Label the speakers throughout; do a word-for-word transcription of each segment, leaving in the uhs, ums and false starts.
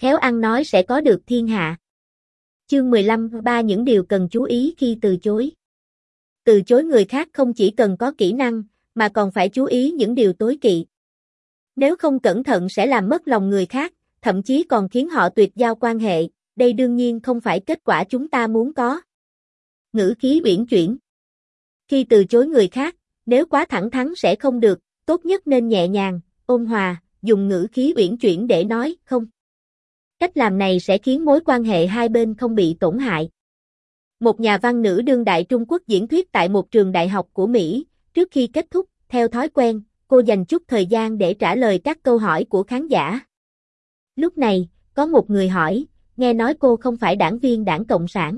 Speaker 1: Khéo ăn nói sẽ có được thiên hạ. Chương mười lăm, ba những điều cần chú ý khi từ chối. Từ chối người khác không chỉ cần có kỹ năng, mà còn phải chú ý những điều tối kỵ. Nếu không cẩn thận sẽ làm mất lòng người khác, thậm chí còn khiến họ tuyệt giao quan hệ, đây đương nhiên không phải kết quả chúng ta muốn có. Ngữ khí uyển chuyển. Khi từ chối người khác, nếu quá thẳng thắn sẽ không được, tốt nhất nên nhẹ nhàng, ôn hòa, dùng ngữ khí uyển chuyển để nói không. Cách làm này sẽ khiến mối quan hệ hai bên không bị tổn hại. Một nhà văn nữ đương đại Trung Quốc diễn thuyết tại một trường đại học của Mỹ, trước khi kết thúc, theo thói quen, cô dành chút thời gian để trả lời các câu hỏi của khán giả. Lúc này, có một người hỏi, nghe nói cô không phải đảng viên Đảng Cộng sản.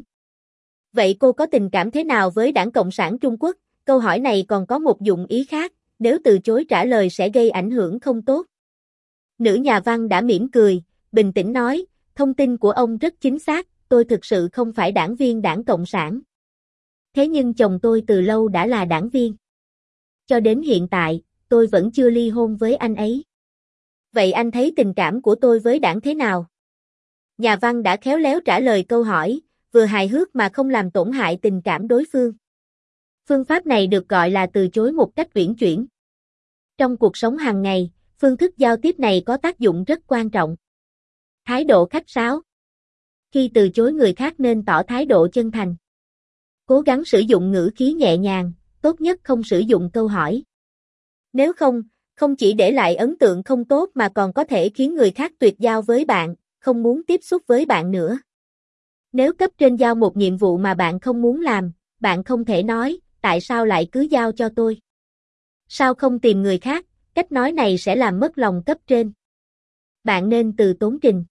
Speaker 1: Vậy cô có tình cảm thế nào với Đảng Cộng sản Trung Quốc? Câu hỏi này còn có một dụng ý khác, nếu từ chối trả lời sẽ gây ảnh hưởng không tốt. Nữ nhà văn đã mỉm cười, bình tĩnh nói, thông tin của ông rất chính xác, tôi thực sự không phải đảng viên Đảng Cộng sản. Thế nhưng chồng tôi từ lâu đã là đảng viên. Cho đến hiện tại, tôi vẫn chưa ly hôn với anh ấy. Vậy anh thấy tình cảm của tôi với đảng thế nào? Nhà văn đã khéo léo trả lời câu hỏi, vừa hài hước mà không làm tổn hại tình cảm đối phương. Phương pháp này được gọi là từ chối một cách uyển chuyển. Trong cuộc sống hàng ngày, phương thức giao tiếp này có tác dụng rất quan trọng. Thái độ khách sáo. Khi từ chối người khác nên tỏ thái độ chân thành. Cố gắng sử dụng ngữ khí nhẹ nhàng, tốt nhất không sử dụng câu hỏi. Nếu không, không chỉ để lại ấn tượng không tốt mà còn có thể khiến người khác tuyệt giao với bạn, không muốn tiếp xúc với bạn nữa. Nếu cấp trên giao một nhiệm vụ mà bạn không muốn làm, bạn không thể nói, tại sao lại cứ giao cho tôi? Sao không tìm người khác? Cách nói này sẽ làm mất lòng cấp trên. Bạn nên từ tốn trình.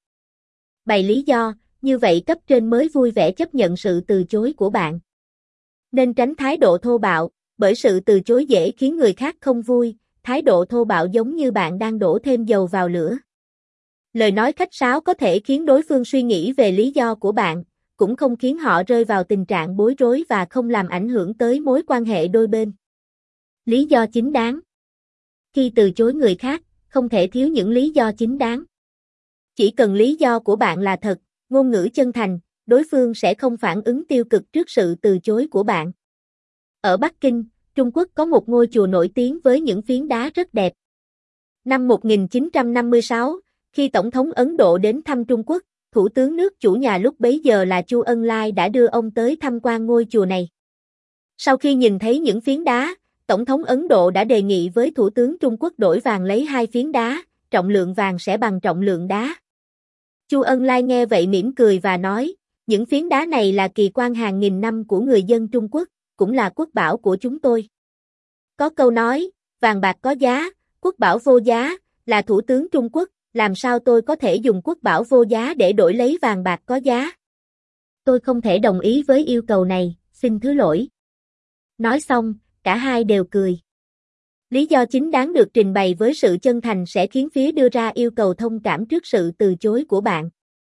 Speaker 1: Bày lý do, như vậy cấp trên mới vui vẻ chấp nhận sự từ chối của bạn. Nên tránh thái độ thô bạo, bởi sự từ chối dễ khiến người khác không vui, thái độ thô bạo giống như bạn đang đổ thêm dầu vào lửa. Lời nói khách sáo có thể khiến đối phương suy nghĩ về lý do của bạn, cũng không khiến họ rơi vào tình trạng bối rối và không làm ảnh hưởng tới mối quan hệ đôi bên. Lý do chính đáng. Khi từ chối người khác, không thể thiếu những lý do chính đáng. Chỉ cần lý do của bạn là thật, ngôn ngữ chân thành, đối phương sẽ không phản ứng tiêu cực trước sự từ chối của bạn. Ở Bắc Kinh, Trung Quốc có một ngôi chùa nổi tiếng với những phiến đá rất đẹp. Năm một nghìn chín trăm năm mươi sáu, khi Tổng thống Ấn Độ đến thăm Trung Quốc, Thủ tướng nước chủ nhà lúc bấy giờ là Chu Ân Lai đã đưa ông tới tham quan ngôi chùa này. Sau khi nhìn thấy những phiến đá, Tổng thống Ấn Độ đã đề nghị với Thủ tướng Trung Quốc đổi vàng lấy hai phiến đá, trọng lượng vàng sẽ bằng trọng lượng đá. Chu Ân Lai nghe vậy mỉm cười và nói, những phiến đá này là kỳ quan hàng nghìn năm của người dân Trung Quốc, cũng là quốc bảo của chúng tôi. Có câu nói, vàng bạc có giá, quốc bảo vô giá, là Thủ tướng Trung Quốc, làm sao tôi có thể dùng quốc bảo vô giá để đổi lấy vàng bạc có giá? Tôi không thể đồng ý với yêu cầu này, xin thứ lỗi. Nói xong, cả hai đều cười. Lý do chính đáng được trình bày với sự chân thành sẽ khiến phía đưa ra yêu cầu thông cảm trước sự từ chối của bạn.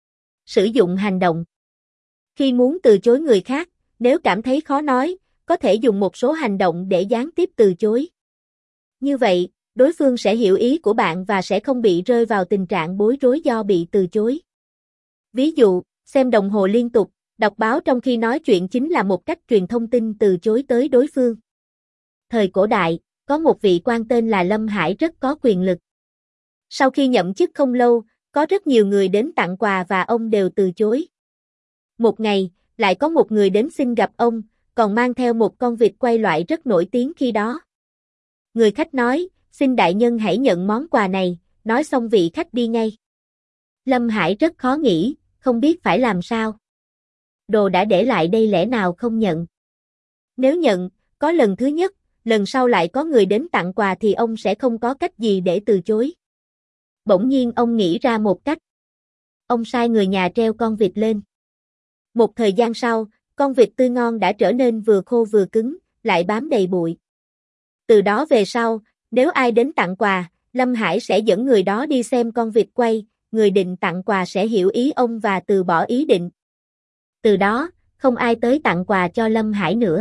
Speaker 1: Sử dụng hành động. Khi muốn từ chối người khác, nếu cảm thấy khó nói, có thể dùng một số hành động để gián tiếp từ chối. Như vậy, đối phương sẽ hiểu ý của bạn và sẽ không bị rơi vào tình trạng bối rối do bị từ chối. Ví dụ, xem đồng hồ liên tục, đọc báo trong khi nói chuyện chính là một cách truyền thông tin từ chối tới đối phương. Thời cổ đại, có một vị quan tên là Lâm Hải rất có quyền lực. Sau khi nhậm chức không lâu, có rất nhiều người đến tặng quà và ông đều từ chối. Một ngày, lại có một người đến xin gặp ông, còn mang theo một con vịt quay loại rất nổi tiếng khi đó. Người khách nói, xin đại nhân hãy nhận món quà này, nói xong vị khách đi ngay. Lâm Hải rất khó nghĩ, không biết phải làm sao. Đồ đã để lại đây lẽ nào không nhận? Nếu nhận, có lần thứ nhất, lần sau lại có người đến tặng quà thì ông sẽ không có cách gì để từ chối. Bỗng nhiên ông nghĩ ra một cách. Ông sai người nhà treo con vịt lên. Một thời gian sau, con vịt tươi ngon đã trở nên vừa khô vừa cứng, lại bám đầy bụi. Từ đó về sau, nếu ai đến tặng quà, Lâm Hải sẽ dẫn người đó đi xem con vịt quay, người định tặng quà sẽ hiểu ý ông và từ bỏ ý định. Từ đó, không ai tới tặng quà cho Lâm Hải nữa.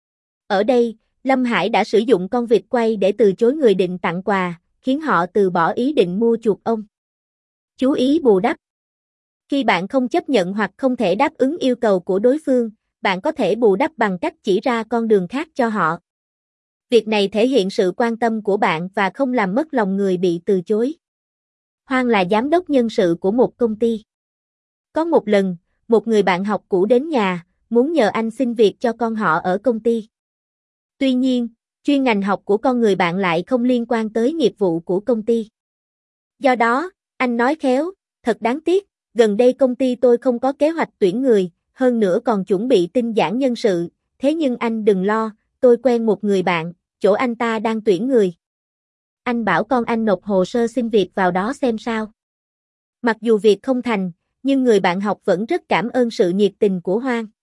Speaker 1: Ở đây, Lâm Hải đã sử dụng con vịt quay để từ chối người định tặng quà, khiến họ từ bỏ ý định mua chuộc ông. Chú ý bù đắp. Khi bạn không chấp nhận hoặc không thể đáp ứng yêu cầu của đối phương, bạn có thể bù đắp bằng cách chỉ ra con đường khác cho họ. Việc này thể hiện sự quan tâm của bạn và không làm mất lòng người bị từ chối. Hoang là giám đốc nhân sự của một công ty. Có một lần, một người bạn học cũ đến nhà, muốn nhờ anh xin việc cho con họ ở công ty. Tuy nhiên, chuyên ngành học của con người bạn lại không liên quan tới nghiệp vụ của công ty. Do đó, anh nói khéo, thật đáng tiếc, gần đây công ty tôi không có kế hoạch tuyển người, hơn nữa còn chuẩn bị tinh giản nhân sự, thế nhưng anh đừng lo, tôi quen một người bạn, chỗ anh ta đang tuyển người. Anh bảo con anh nộp hồ sơ xin việc vào đó xem sao. Mặc dù việc không thành, nhưng người bạn học vẫn rất cảm ơn sự nhiệt tình của Hoang.